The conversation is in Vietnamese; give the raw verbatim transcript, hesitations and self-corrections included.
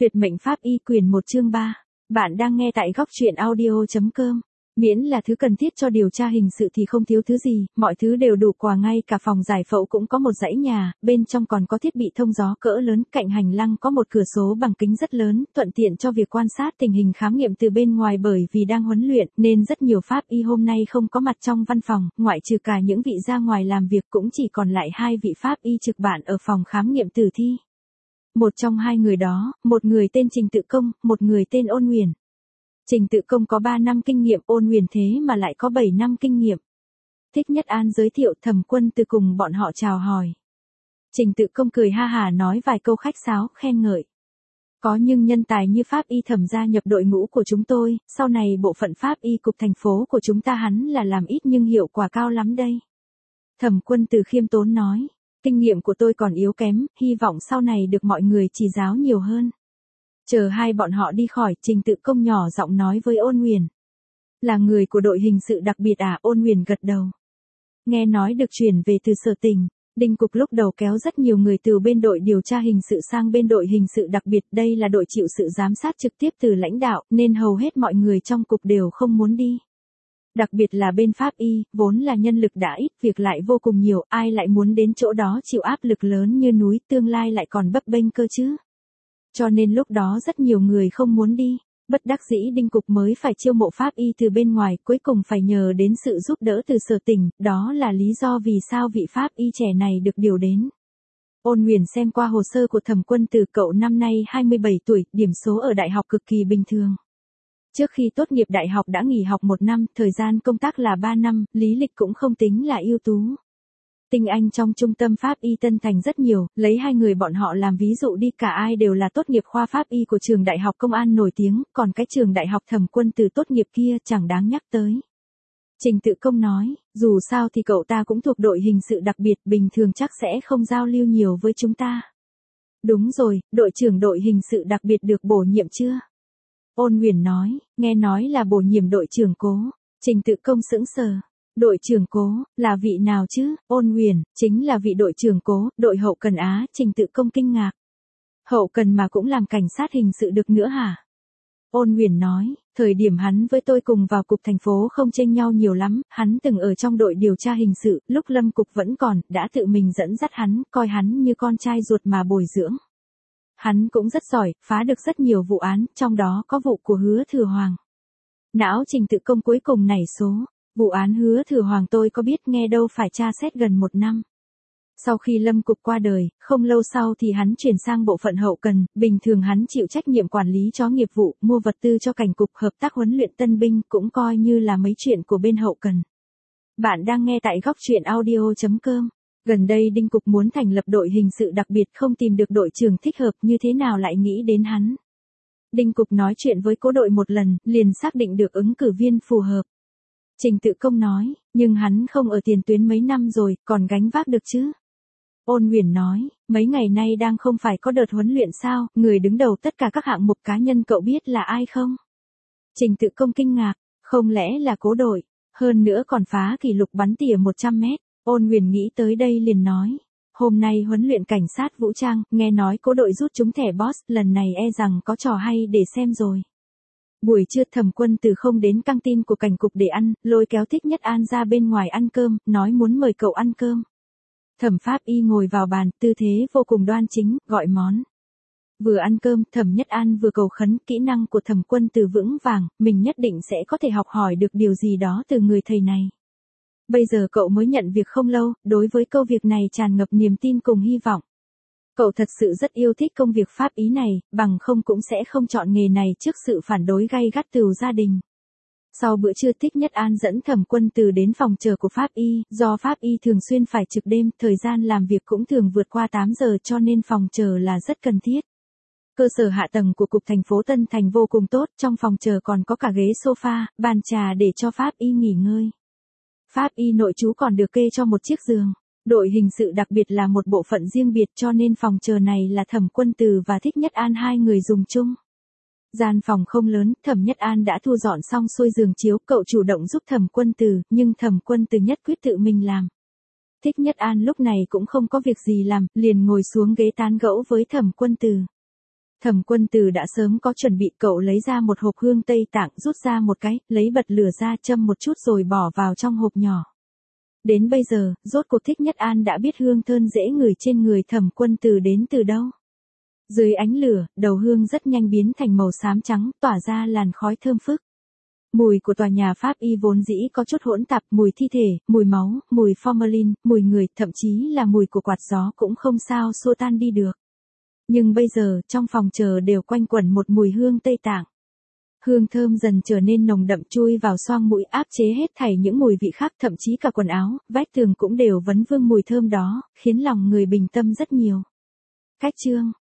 Tuyệt mệnh pháp y quyền một chương ba. Bạn đang nghe tại góc truyện audio chấm com. Miễn là thứ cần thiết cho điều tra hình sự thì không thiếu thứ gì, mọi thứ đều đủ quà, ngay cả phòng giải phẫu cũng có một dãy nhà, bên trong còn có thiết bị thông gió cỡ lớn, cạnh hành lang có một cửa sổ bằng kính rất lớn, thuận tiện cho việc quan sát tình hình khám nghiệm từ bên ngoài. Bởi vì đang huấn luyện nên rất nhiều pháp y hôm nay không có mặt trong văn phòng, ngoại trừ cả những vị ra ngoài làm việc cũng chỉ còn lại hai vị pháp y trực bản ở phòng khám nghiệm tử thi. Một trong hai người đó, một người tên Trình Tự Công, một người tên Ôn Nguyền. Trình Tự Công có ba năm kinh nghiệm, Ôn Nguyền thế mà lại có bảy năm kinh nghiệm. Thích Nhất An giới thiệu, Thẩm Quân Từ cùng bọn họ chào hỏi. Trình Tự Công cười ha hả nói vài câu khách sáo, khen ngợi. Có nhưng nhân tài như pháp y Thẩm gia nhập đội ngũ của chúng tôi, sau này bộ phận pháp y cục thành phố của chúng ta hắn là làm ít nhưng hiệu quả cao lắm đây. Thẩm Quân Từ khiêm tốn nói. Kinh nghiệm của tôi còn yếu kém, hy vọng sau này được mọi người chỉ giáo nhiều hơn. Chờ hai bọn họ đi khỏi, Trình Tự Công nhỏ giọng nói với Ôn Nguyền. Là người của đội hình sự đặc biệt à? Ôn Nguyền gật đầu. Nghe nói được chuyển về từ Sở Tỉnh, Đinh Cục lúc đầu kéo rất nhiều người từ bên đội điều tra hình sự sang bên đội hình sự đặc biệt. Đây là đội chịu sự giám sát trực tiếp từ lãnh đạo, nên hầu hết mọi người trong cục đều không muốn đi. Đặc biệt là bên pháp y, vốn là nhân lực đã ít, việc lại vô cùng nhiều, ai lại muốn đến chỗ đó chịu áp lực lớn như núi, tương lai lại còn bấp bênh cơ chứ. Cho nên lúc đó rất nhiều người không muốn đi, bất đắc dĩ Đinh Cục mới phải chiêu mộ pháp y từ bên ngoài, cuối cùng phải nhờ đến sự giúp đỡ từ Sở Tỉnh, đó là lý do vì sao vị pháp y trẻ này được điều đến. Ôn Nguyền xem qua hồ sơ của Thẩm Quân Từ, cậu năm nay hai mươi bảy tuổi, điểm số ở đại học cực kỳ bình thường. Trước khi tốt nghiệp đại học đã nghỉ học một năm, thời gian công tác là ba năm, lý lịch cũng không tính là ưu tú. Tinh anh trong trung tâm pháp y Tân Thành rất nhiều, lấy hai người bọn họ làm ví dụ đi, cả ai đều là tốt nghiệp khoa pháp y của trường đại học công an nổi tiếng, còn cái trường đại học Thẩm Quân Từ tốt nghiệp kia chẳng đáng nhắc tới. Trình Tự Công nói, dù sao thì cậu ta cũng thuộc đội hình sự đặc biệt, bình thường chắc sẽ không giao lưu nhiều với chúng ta. Đúng rồi, đội trưởng đội hình sự đặc biệt được bổ nhiệm chưa? Ôn Nguyền nói, nghe nói là bổ nhiệm đội trưởng Cố. Trình Tự Công sững sờ. Đội trưởng Cố, là vị nào chứ? Ôn Nguyền, chính là vị đội trưởng Cố, đội hậu cần Á. Trình Tự Công kinh ngạc. Hậu cần mà cũng làm cảnh sát hình sự được nữa hả? Ôn Nguyền nói, thời điểm hắn với tôi cùng vào cục thành phố không chênh nhau nhiều lắm, hắn từng ở trong đội điều tra hình sự, lúc Lâm Cục vẫn còn, đã tự mình dẫn dắt hắn, coi hắn như con trai ruột mà bồi dưỡng. Hắn cũng rất giỏi, phá được rất nhiều vụ án, trong đó có vụ của Hứa Thừa Hoàng. Não Trình Tự Công cuối cùng nảy số, vụ án Hứa Thừa Hoàng tôi có biết, nghe đâu phải tra xét gần một năm. Sau khi Lâm Cục qua đời, không lâu sau thì hắn chuyển sang bộ phận hậu cần, bình thường hắn chịu trách nhiệm quản lý chó nghiệp vụ, mua vật tư cho cảnh cục, hợp tác huấn luyện tân binh, cũng coi như là mấy chuyện của bên hậu cần. Bạn đang nghe tại góc truyện audio chấm com. Gần đây Đinh Cục muốn thành lập đội hình sự đặc biệt, không tìm được đội trưởng thích hợp, như thế nào lại nghĩ đến hắn. Đinh Cục nói chuyện với cố đội một lần, liền xác định được ứng cử viên phù hợp. Trình Tự Công nói, nhưng hắn không ở tiền tuyến mấy năm rồi, còn gánh vác được chứ? Ôn Nguyền nói, mấy ngày nay đang không phải có đợt huấn luyện sao, người đứng đầu tất cả các hạng mục cá nhân cậu biết là ai không? Trình Tự Công kinh ngạc, không lẽ là Cố đội, hơn nữa còn phá kỷ lục bắn tỉa một trăm mét. Ôn Nguyền nghĩ tới đây liền nói, hôm nay huấn luyện cảnh sát vũ trang, nghe nói Cố đội rút trúng thẻ boss, lần này e rằng có trò hay để xem rồi. Buổi trưa Thẩm Quân Từ không đến căng tin của cảnh cục để ăn, lôi kéo Thích Nhất An ra bên ngoài ăn cơm, nói muốn mời cậu ăn cơm. Thẩm pháp y ngồi vào bàn, tư thế vô cùng đoan chính, gọi món. Vừa ăn cơm, Thẩm Nhất An vừa cầu khấn, kỹ năng của Thẩm Quân Từ vững vàng, mình nhất định sẽ có thể học hỏi được điều gì đó từ người thầy này. Bây giờ cậu mới nhận việc không lâu, đối với câu việc này tràn ngập niềm tin cùng hy vọng. Cậu thật sự rất yêu thích công việc pháp y này, bằng không cũng sẽ không chọn nghề này trước sự phản đối gay gắt từ gia đình. Sau bữa trưa Thích Nhất An dẫn Thẩm Quân Từ đến phòng chờ của pháp y, do pháp y thường xuyên phải trực đêm, thời gian làm việc cũng thường vượt qua tám giờ, cho nên phòng chờ là rất cần thiết. Cơ sở hạ tầng của cục thành phố Tân Thành vô cùng tốt, trong phòng chờ còn có cả ghế sofa, bàn trà để cho pháp y nghỉ ngơi. Pháp y nội trú còn được kê cho một chiếc giường. Đội hình sự đặc biệt là một bộ phận riêng biệt, cho nên phòng chờ này là Thẩm Quân Từ và Thích Nhất An hai người dùng chung. Gian phòng không lớn, Thẩm Nhất An đã thu dọn xong xuôi giường chiếu, cậu chủ động giúp Thẩm Quân Từ, nhưng Thẩm Quân Từ nhất quyết tự mình làm. Thích Nhất An lúc này cũng không có việc gì làm, liền ngồi xuống ghế tán gẫu với Thẩm Quân Từ. Thẩm Quân Tử đã sớm có chuẩn bị, cậu lấy ra một hộp hương Tây Tạng, rút ra một cái, lấy bật lửa ra châm một chút rồi bỏ vào trong hộp nhỏ. Đến bây giờ, rốt cuộc Thích Nhất An đã biết hương thơm dễ ngửi trên người Thẩm Quân Tử đến từ đâu. Dưới ánh lửa, đầu hương rất nhanh biến thành màu xám trắng, tỏa ra làn khói thơm phức. Mùi của tòa nhà Pháp Y vốn dĩ có chút hỗn tạp, mùi thi thể, mùi máu, mùi formalin, mùi người, thậm chí là mùi của quạt gió cũng không sao xua tan đi được. Nhưng bây giờ, trong phòng chờ đều quanh quẩn một mùi hương Tây Tạng. Hương thơm dần trở nên nồng đậm, chui vào xoang mũi, áp chế hết thảy những mùi vị khác, thậm chí cả quần áo, vách tường cũng đều vấn vương mùi thơm đó, khiến lòng người bình tâm rất nhiều. Cách chương